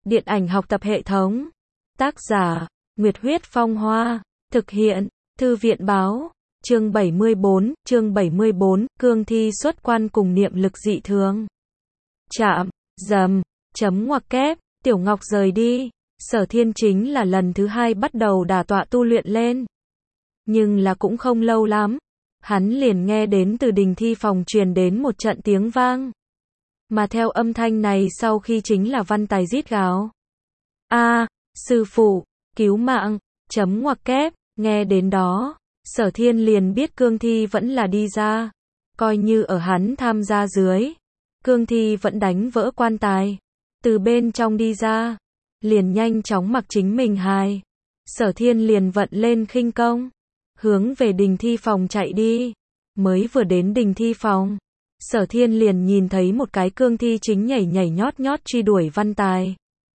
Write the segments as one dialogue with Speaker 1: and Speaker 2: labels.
Speaker 1: Điện ảnh học tập hệ thống. Tác giả, Nguyệt Huyết Phong Hoa. Thực hiện, Thư viện Báo. Chương 74, cương thi xuất quan cùng niệm lực dị thường. Chạm, dầm, chấm ngoặc kép, Tiểu Ngọc rời đi. Sở Thiên chính là lần thứ 2 bắt đầu đả tọa tu luyện lên. Nhưng là cũng không lâu lắm. Hắn liền nghe đến từ đình thi phòng truyền đến một trận tiếng vang. Mà theo âm thanh này sau khi chính là Văn Tài rít gào. Sư phụ, cứu mạng, chấm ngoặc kép, nghe đến đó. Sở Thiên liền biết cương thi vẫn là đi ra. Coi như ở hắn tham gia dưới. Cương thi vẫn đánh vỡ quan tài. Từ bên trong đi ra. Liền nhanh chóng mặc chính mình hài. Sở Thiên liền vận lên khinh công. Hướng về đình thi phòng chạy đi. Mới vừa đến đình thi phòng. Sở Thiên liền nhìn thấy một cái cương thi chính nhảy nhảy nhót nhót truy đuổi Văn Tài.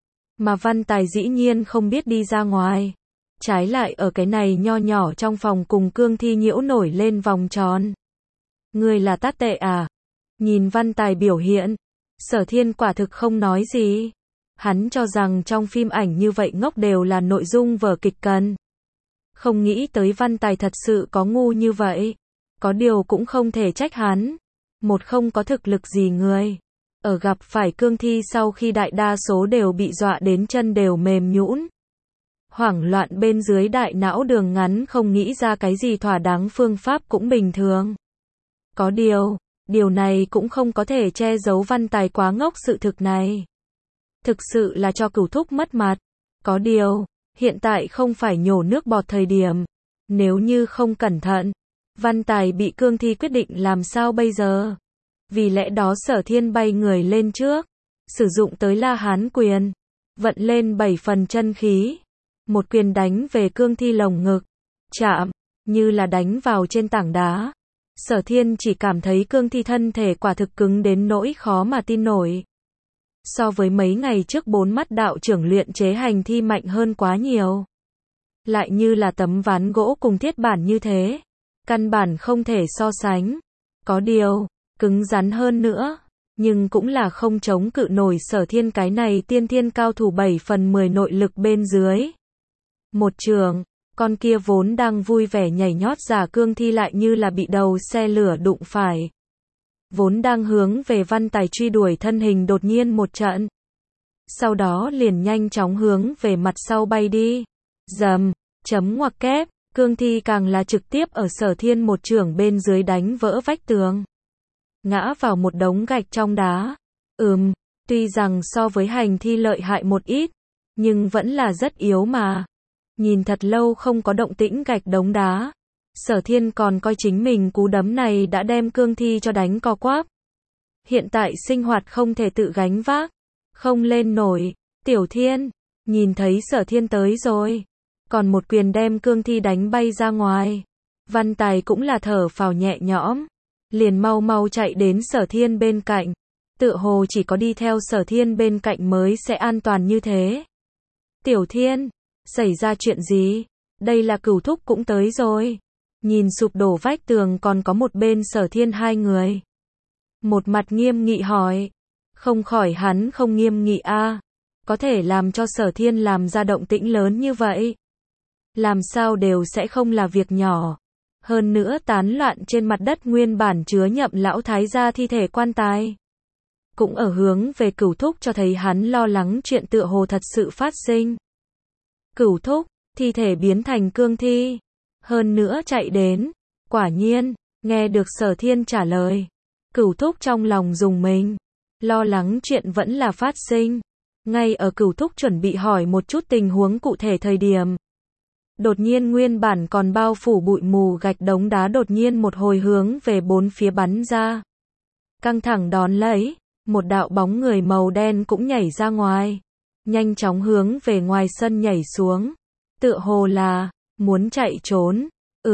Speaker 1: Mà Văn Tài dĩ nhiên không biết đi ra ngoài. Trái lại ở cái này nho nhỏ trong phòng cùng cương thi nhiễu nổi lên vòng tròn. Người là tát tệ à? Nhìn Văn Tài biểu hiện. Sở Thiên quả thực không nói gì. Hắn cho rằng trong phim ảnh như vậy ngốc đều là nội dung vở kịch cần. Không nghĩ tới Văn Tài thật sự có ngu như vậy. Có điều cũng không thể trách hắn. Một không có thực lực gì người. Ở gặp phải cương thi sau khi đại đa số đều bị dọa đến chân đều mềm nhũn. Hoảng loạn bên dưới đại não đường ngắn không nghĩ ra cái gì thỏa đáng phương pháp cũng bình thường. Có điều này cũng không có thể che giấu Văn Tài quá ngốc sự thực này. Thực sự là cho Cửu Thúc mất mặt. Có điều, hiện tại không phải nhổ nước bọt thời điểm. Nếu như không cẩn thận, Văn Tài bị cương thi quyết định làm sao bây giờ? Vì lẽ đó Sở Thiên bay người lên trước. Sử dụng tới La Hán quyền. Vận lên 7 phần chân khí. Một quyền đánh về cương thi lồng ngực. Chạm, như là đánh vào trên tảng đá. Sở Thiên chỉ cảm thấy cương thi thân thể quả thực cứng đến nỗi khó mà tin nổi. So với mấy ngày trước 4 mắt đạo trưởng luyện chế hành thi mạnh hơn quá nhiều. Lại như là tấm ván gỗ cùng thiết bản như thế. Căn bản không thể so sánh. Có điều, cứng rắn hơn nữa. Nhưng cũng là không chống cự nổi Sở Thiên cái này tiên thiên cao thủ 7 phần 10 nội lực bên dưới. Một trường, con kia vốn đang vui vẻ nhảy nhót giả cương thi lại như là bị đầu xe lửa đụng phải. Vốn đang hướng về Văn Tài truy đuổi thân hình đột nhiên một trận. Sau đó liền nhanh chóng hướng về mặt sau bay đi. Dầm, chấm ngoặc kép, cương thi càng là trực tiếp ở Sở Thiên một chưởng bên dưới đánh vỡ vách tường. Ngã vào một đống gạch trong đá. Tuy rằng so với hành thi lợi hại một ít, nhưng vẫn là rất yếu mà. Nhìn thật lâu không có động tĩnh gạch đống đá. Sở Thiên còn coi chính mình cú đấm này đã đem cương thi cho đánh co quắp. Hiện tại sinh hoạt không thể tự gánh vác. Không lên nổi. Tiểu Thiên, nhìn thấy Sở Thiên tới rồi. Còn một quyền đem cương thi đánh bay ra ngoài. Văn Tài cũng là thở phào nhẹ nhõm. Liền mau mau chạy đến Sở Thiên bên cạnh. Tựa hồ chỉ có đi theo Sở Thiên bên cạnh mới sẽ an toàn như thế. Tiểu Thiên, xảy ra chuyện gì? Đây là Cửu Thúc cũng tới rồi. Nhìn sụp đổ vách tường còn có một bên Sở Thiên hai người. Một mặt nghiêm nghị hỏi. Không khỏi hắn không nghiêm nghị a. Có thể làm cho Sở Thiên làm ra động tĩnh lớn như vậy. Làm sao đều sẽ không là việc nhỏ. Hơn nữa tán loạn trên mặt đất nguyên bản chứa nhậm lão thái gia thi thể quan tài. Cũng ở hướng về Cửu Thúc cho thấy hắn lo lắng chuyện tựa hồ thật sự phát sinh. Cửu Thúc, thi thể biến thành cương thi. Hơn nữa chạy đến. Quả nhiên, nghe được Sở Thiên trả lời. Cửu Thúc trong lòng rùng mình. Lo lắng chuyện vẫn là phát sinh. Ngay ở Cửu Thúc chuẩn bị hỏi một chút tình huống cụ thể thời điểm. Đột nhiên nguyên bản còn bao phủ bụi mù gạch đống đá đột nhiên một hồi hướng về bốn phía bắn ra. Căng thẳng đón lấy. Một đạo bóng người màu đen cũng nhảy ra ngoài. Nhanh chóng hướng về ngoài sân nhảy xuống. Tựa hồ là muốn chạy trốn.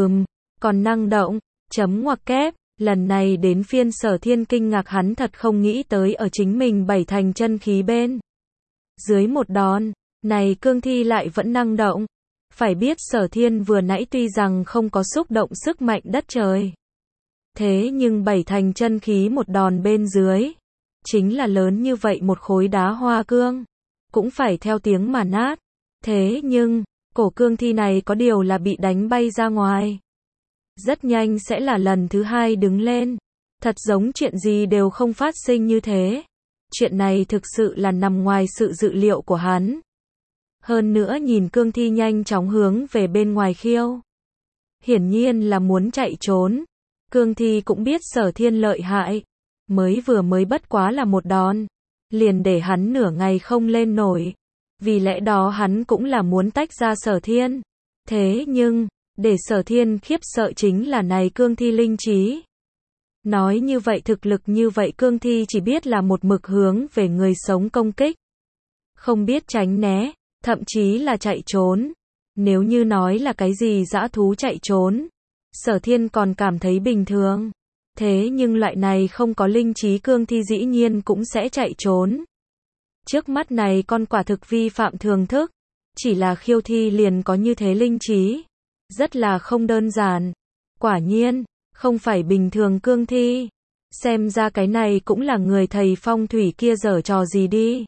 Speaker 1: Còn năng động. Chấm ngoặc kép. Lần này đến phiên Sở Thiên kinh ngạc hắn thật không nghĩ tới ở chính mình 7 thành chân khí bên. Dưới một đòn. Này cương thi lại vẫn năng động. Phải biết Sở Thiên vừa nãy tuy rằng không có xúc động sức mạnh đất trời. Thế nhưng 7 thành chân khí một đòn bên dưới. Chính là lớn như vậy một khối đá hoa cương. cũng phải theo tiếng mà nát. Thế nhưng, cổ cương thi này có điều là bị đánh bay ra ngoài. Rất nhanh sẽ là lần thứ hai đứng lên. Thật giống chuyện gì đều không phát sinh như thế. Chuyện này thực sự là nằm ngoài sự dự liệu của hắn. Hơn nữa nhìn cương thi nhanh chóng hướng về bên ngoài khiêu. Hiển nhiên là muốn chạy trốn. Cương thi cũng biết Sở Thiên lợi hại. Mới bất quá là một đòn. Liền để hắn nửa ngày không lên nổi. Vì lẽ đó hắn cũng là muốn tách ra Sở Thiên. Thế nhưng, để Sở Thiên khiếp sợ chính là này cương thi linh trí. Nói như vậy thực lực như vậy cương thi chỉ biết là một mực hướng về người sống công kích. Không biết tránh né, thậm chí là chạy trốn. Nếu như nói là cái gì dã thú chạy trốn, Sở Thiên còn cảm thấy bình thường. Thế nhưng loại này không có linh trí cương thi dĩ nhiên cũng sẽ chạy trốn. Trước mắt này con quả thực vi phạm thường thức. Chỉ là khiêu thi liền có như thế linh trí. Rất là không đơn giản. Quả nhiên, không phải bình thường cương thi. Xem ra cái này cũng là người thầy phong thủy kia giở trò gì đi.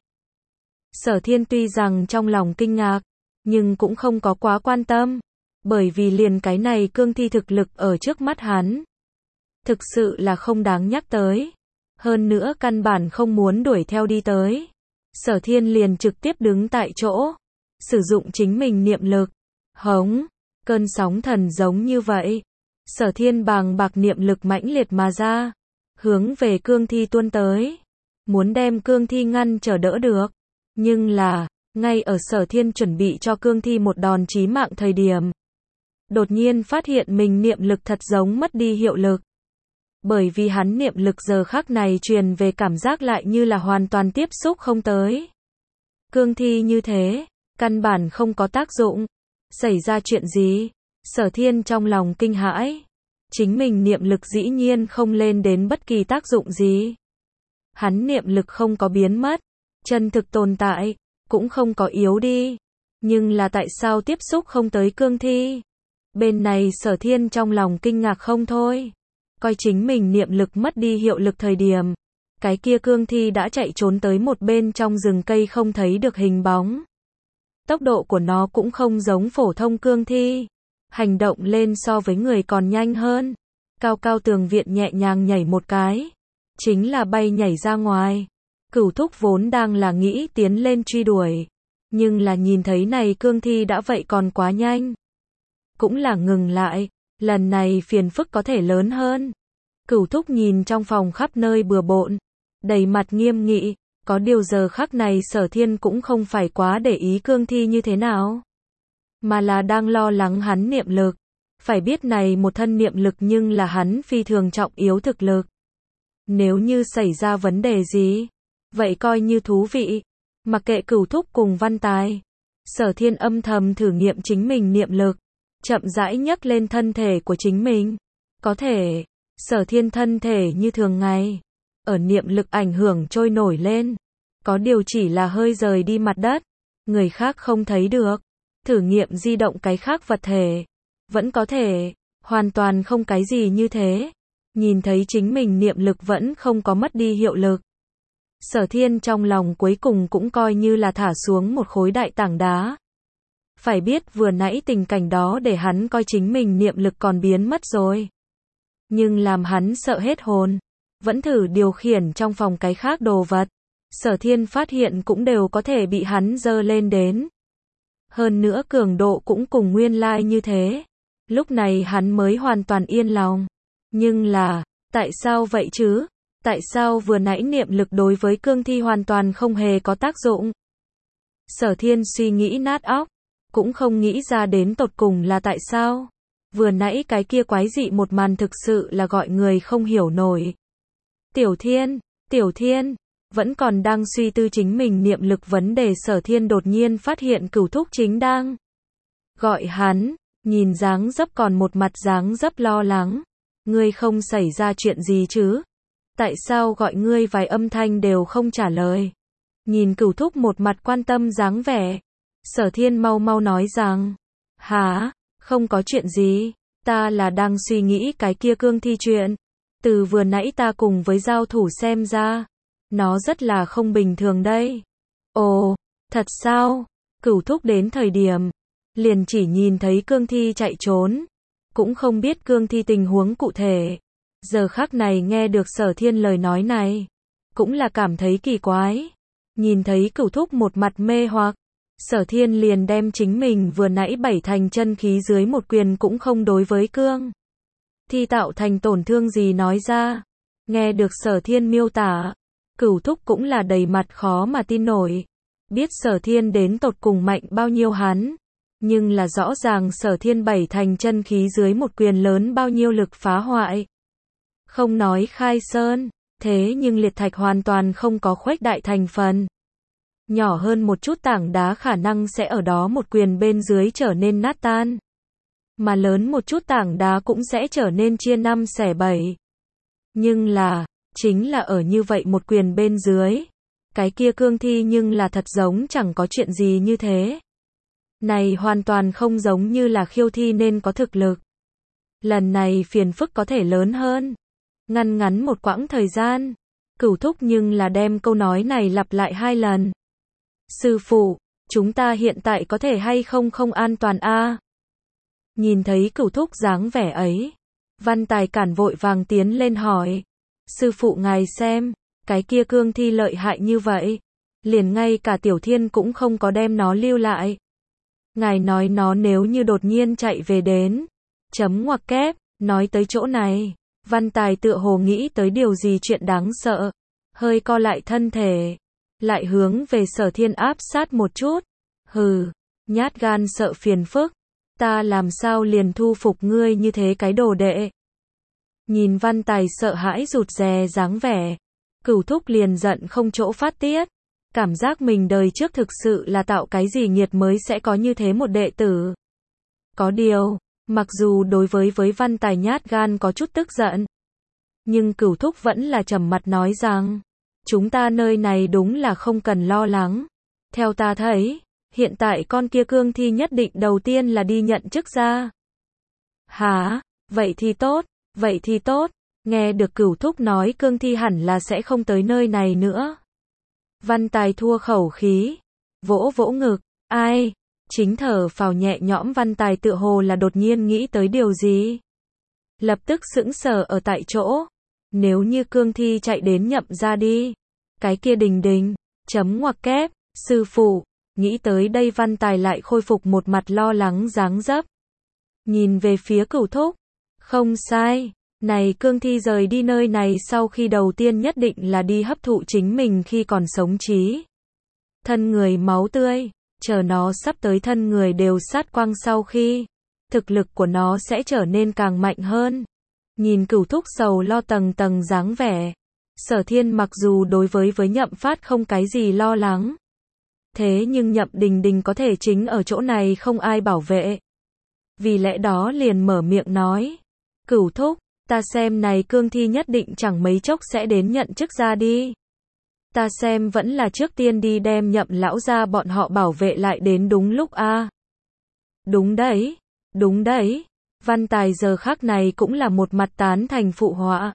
Speaker 1: Sở Thiên tuy rằng trong lòng kinh ngạc, nhưng cũng không có quá quan tâm. Bởi vì liền cái này cương thi thực lực ở trước mắt hắn. Thực sự là không đáng nhắc tới. Hơn nữa căn bản không muốn đuổi theo đi tới. Sở Thiên liền trực tiếp đứng tại chỗ. Sử dụng chính mình niệm lực. Hống. Cơn sóng thần giống như vậy. Sở Thiên bàng bạc niệm lực mãnh liệt mà ra. Hướng về cương thi tuôn tới. Muốn đem cương thi ngăn trở đỡ được. Nhưng là, ngay ở Sở Thiên chuẩn bị cho cương thi một đòn chí mạng thời điểm. Đột nhiên phát hiện mình niệm lực thật giống mất đi hiệu lực. Bởi vì hắn niệm lực giờ khắc này truyền về cảm giác lại như là hoàn toàn tiếp xúc không tới. Cương thi như thế, căn bản không có tác dụng. Xảy ra chuyện gì? Sở Thiên trong lòng kinh hãi. Chính mình niệm lực dĩ nhiên không lên đến bất kỳ tác dụng gì. Hắn niệm lực không có biến mất, chân thực tồn tại, cũng không có yếu đi. Nhưng là tại sao tiếp xúc không tới cương thi? Bên này Sở Thiên trong lòng kinh ngạc không thôi. Coi chính mình niệm lực mất đi hiệu lực thời điểm. Cái kia cương thi đã chạy trốn tới một bên trong rừng cây không thấy được hình bóng. Tốc độ của nó cũng không giống phổ thông cương thi. Hành động lên so với người còn nhanh hơn. Cao cao tường viện nhẹ nhàng nhảy một cái. Chính là bay nhảy ra ngoài. Cửu thúc vốn đang là nghĩ tiến lên truy đuổi. Nhưng là nhìn thấy này cương thi đã vậy còn quá nhanh. Cũng là ngừng lại. Lần này phiền phức có thể lớn hơn. Cửu thúc nhìn trong phòng khắp nơi bừa bộn. Đầy mặt nghiêm nghị. Có điều giờ khắc này Sở Thiên cũng không phải quá để ý cương thi như thế nào. Mà là đang lo lắng hắn niệm lực. Phải biết này một thân niệm lực nhưng là hắn phi thường trọng yếu thực lực. Nếu như xảy ra vấn đề gì, vậy coi như thú vị. Mặc kệ Cửu thúc cùng Văn Tài. Sở Thiên âm thầm thử nghiệm chính mình niệm lực. Chậm rãi nhấc lên thân thể của chính mình. Có thể, Sở Thiên thân thể như thường ngày. Ở niệm lực ảnh hưởng trôi nổi lên. Có điều chỉ là hơi rời đi mặt đất. Người khác không thấy được. Thử nghiệm di động cái khác vật thể. Vẫn có thể. Hoàn toàn không cái gì như thế. Nhìn thấy chính mình niệm lực vẫn không có mất đi hiệu lực. Sở Thiên trong lòng cuối cùng cũng coi như là thả xuống một khối đại tảng đá. Phải biết vừa nãy tình cảnh đó để hắn coi chính mình niệm lực còn biến mất rồi. Nhưng làm hắn sợ hết hồn. Vẫn thử điều khiển trong phòng cái khác đồ vật. Sở Thiên phát hiện cũng đều có thể bị hắn dơ lên đến. Hơn nữa cường độ cũng cùng nguyên lai như thế. Lúc này hắn mới hoàn toàn yên lòng. Nhưng là, tại sao vậy chứ? Tại sao vừa nãy niệm lực đối với cương thi hoàn toàn không hề có tác dụng? Sở Thiên suy nghĩ nát óc. Cũng không nghĩ ra đến tột cùng là tại sao. Vừa nãy cái kia quái dị một màn thực sự là gọi người không hiểu nổi. Tiểu Thiên, vẫn còn đang suy tư chính mình niệm lực vấn đề Sở Thiên đột nhiên phát hiện Cửu thúc chính đang gọi hắn, nhìn dáng dấp còn một mặt dáng dấp lo lắng. Ngươi không xảy ra chuyện gì chứ? Tại sao gọi ngươi vài âm thanh đều không trả lời? Nhìn Cửu thúc một mặt quan tâm dáng vẻ. Sở Thiên mau mau nói rằng, hả, không có chuyện gì, ta là đang suy nghĩ cái kia cương thi chuyện. Từ vừa nãy ta cùng với giao thủ xem ra, nó rất là không bình thường đây. Ồ, Thật sao? Cửu thúc đến thời điểm, liền chỉ nhìn thấy cương thi chạy trốn, cũng không biết cương thi tình huống cụ thể. Giờ khắc này nghe được Sở Thiên lời nói này, cũng là cảm thấy kỳ quái. Nhìn thấy Cửu thúc một mặt mê hoặc, Sở Thiên liền đem chính mình vừa nãy 7 thành chân khí dưới một quyền cũng không đối với cương thi tạo thành tổn thương gì nói ra. Nghe được Sở Thiên miêu tả, Cửu thúc cũng là đầy mặt khó mà tin nổi. Biết Sở Thiên đến tột cùng mạnh bao nhiêu hắn, nhưng là rõ ràng Sở Thiên 7 thành chân khí dưới một quyền lớn bao nhiêu lực phá hoại. Không nói khai sơn, thế nhưng liệt thạch hoàn toàn không có khuếch đại thành phần. Nhỏ hơn một chút tảng đá khả năng sẽ ở đó một quyền bên dưới trở nên nát tan. Mà lớn một chút tảng đá cũng sẽ trở nên chia 5 xẻ 7. Nhưng là, chính là ở như vậy một quyền bên dưới. Cái kia cương thi nhưng là thật giống chẳng có chuyện gì như thế. Này hoàn toàn không giống như là khiêu thi nên có thực lực. Lần này phiền phức có thể lớn hơn. Ngăn ngắn một quãng thời gian, Cửu thúc nhưng là đem câu nói này lặp lại 2 lần. Sư phụ, chúng ta hiện tại có thể hay không không an toàn a? Nhìn thấy Cửu thúc dáng vẻ ấy, Văn Tài Cản vội vàng tiến lên hỏi. Sư phụ ngài xem, cái kia cương thi lợi hại như vậy, liền ngay cả Tiểu Thiên cũng không có đem nó lưu lại. Ngài nói nó nếu như đột nhiên chạy về đến, chấm ngoặc kép, nói tới chỗ này, Văn Tài tựa hồ nghĩ tới điều gì chuyện đáng sợ, hơi co lại thân thể, lại hướng về Sở Thiên áp sát một chút. Hừ, nhát gan sợ phiền phức, ta làm sao liền thu phục ngươi như thế cái đồ đệ. Nhìn Văn Tài sợ hãi rụt rè dáng vẻ, Cửu thúc liền giận không chỗ phát tiết. Cảm giác mình đời trước thực sự là tạo cái gì nghiệt mới sẽ có như thế một đệ tử. Có điều, mặc dù đối với Văn Tài nhát gan có chút tức giận, nhưng Cửu thúc vẫn là trầm mặt nói rằng, chúng ta nơi này đúng là không cần lo lắng. Theo ta thấy, hiện tại con kia cương thi nhất định đầu tiên là đi nhận chức ra. Hả? Vậy thì tốt, vậy thì tốt. Nghe được Cửu thúc nói cương thi hẳn là sẽ không tới nơi này nữa. Văn Tài thua khẩu khí, vỗ vỗ ngực, ai? Chính thở phào nhẹ nhõm. Văn Tài tựa hồ là đột nhiên nghĩ tới điều gì. Lập tức sững sờ ở tại chỗ. Nếu như cương thi chạy đến nhậm ra đi, cái kia đình, chấm ngoặc kép, sư phụ, nghĩ tới đây Văn Tài lại khôi phục một mặt lo lắng dáng dấp. Nhìn về phía Cửu thúc, không sai. Này cương thi rời đi nơi này sau khi đầu tiên nhất định là đi hấp thụ chính mình khi còn sống trí. Thân người máu tươi, chờ nó sắp tới thân người đều sát quang sau khi, thực lực của nó sẽ trở nên càng mạnh hơn. Nhìn Cửu thúc sầu lo tầng tầng dáng vẻ, Sở Thiên mặc dù đối với Nhậm Phát không cái gì lo lắng. Thế nhưng Nhậm Đình có thể chính ở chỗ này không ai bảo vệ. Vì lẽ đó liền mở miệng nói, Cửu thúc, ta xem này cương thi nhất định chẳng mấy chốc sẽ đến nhận chức ra đi. Ta xem vẫn là trước tiên đi đem Nhậm lão gia bọn họ bảo vệ lại đến đúng lúc a. Đúng đấy, đúng đấy. Văn Tài giờ khắc này cũng là một mặt tán thành phụ họa.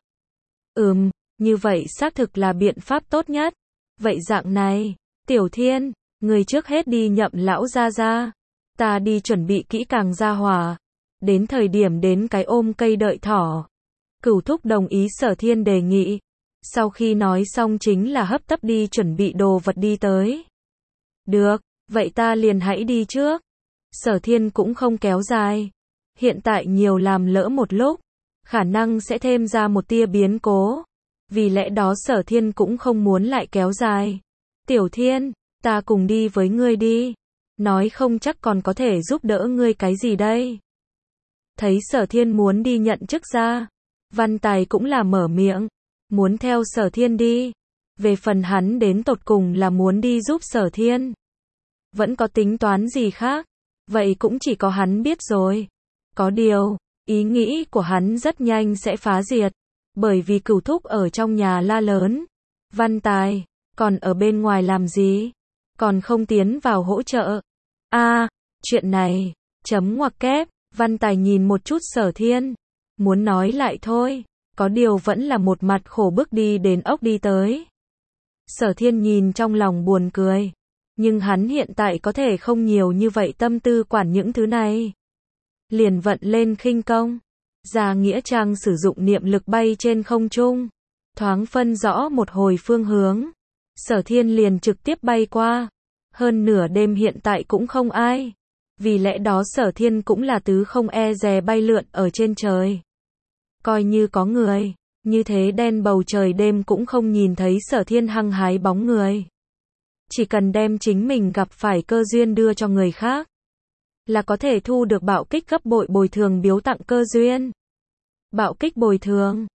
Speaker 1: Như vậy xác thực là biện pháp tốt nhất. Vậy dạng này, Tiểu Thiên, người trước hết đi Nhậm lão gia ra. Ta đi chuẩn bị kỹ càng ra hỏa. Đến thời điểm đến cái ôm cây đợi thỏ. Cửu thúc đồng ý Sở Thiên đề nghị. Sau khi nói xong chính là hấp tấp đi chuẩn bị đồ vật đi tới. Được, vậy ta liền hãy đi trước. Sở Thiên cũng không kéo dài. Hiện tại nhiều làm lỡ một lúc, khả năng sẽ thêm ra một tia biến cố. Vì lẽ đó Sở Thiên cũng không muốn lại kéo dài. Tiểu Thiên, ta cùng đi với ngươi đi. Nói không chắc còn có thể giúp đỡ ngươi cái gì đây. Thấy Sở Thiên muốn đi nhận chức ra, Văn Tài cũng là mở miệng, muốn theo Sở Thiên đi. Về phần hắn đến tột cùng là muốn đi giúp Sở Thiên, vẫn có tính toán gì khác, vậy cũng chỉ có hắn biết rồi. Có điều, ý nghĩ của hắn rất nhanh sẽ phá diệt, bởi vì Cửu thúc ở trong nhà la lớn. Văn Tài, còn ở bên ngoài làm gì? Còn không tiến vào hỗ trợ? Chuyện này, chấm ngoặc kép, Văn Tài nhìn một chút Sở Thiên, muốn nói lại thôi, có điều vẫn là một mặt khổ bức đi đến ốc đi tới. Sở Thiên nhìn trong lòng buồn cười, Nhưng hắn hiện tại có thể không nhiều như vậy tâm tư quản những thứ này. Liền vận lên khinh công. Ra nghĩa trang sử dụng niệm lực bay trên không trung. Thoáng phân rõ một hồi phương hướng. Sở Thiên liền trực tiếp bay qua. Hơn nửa đêm hiện tại cũng không ai. Vì lẽ đó Sở Thiên cũng là tứ không e dè bay lượn ở trên trời. Coi như có người, như thế đen bầu trời đêm cũng không nhìn thấy Sở Thiên hăng hái bóng người. Chỉ cần đem chính mình gặp phải cơ duyên đưa cho người khác, là có thể thu được bạo kích gấp bội bồi thường biếu tặng cơ duyên. Bạo kích bồi thường,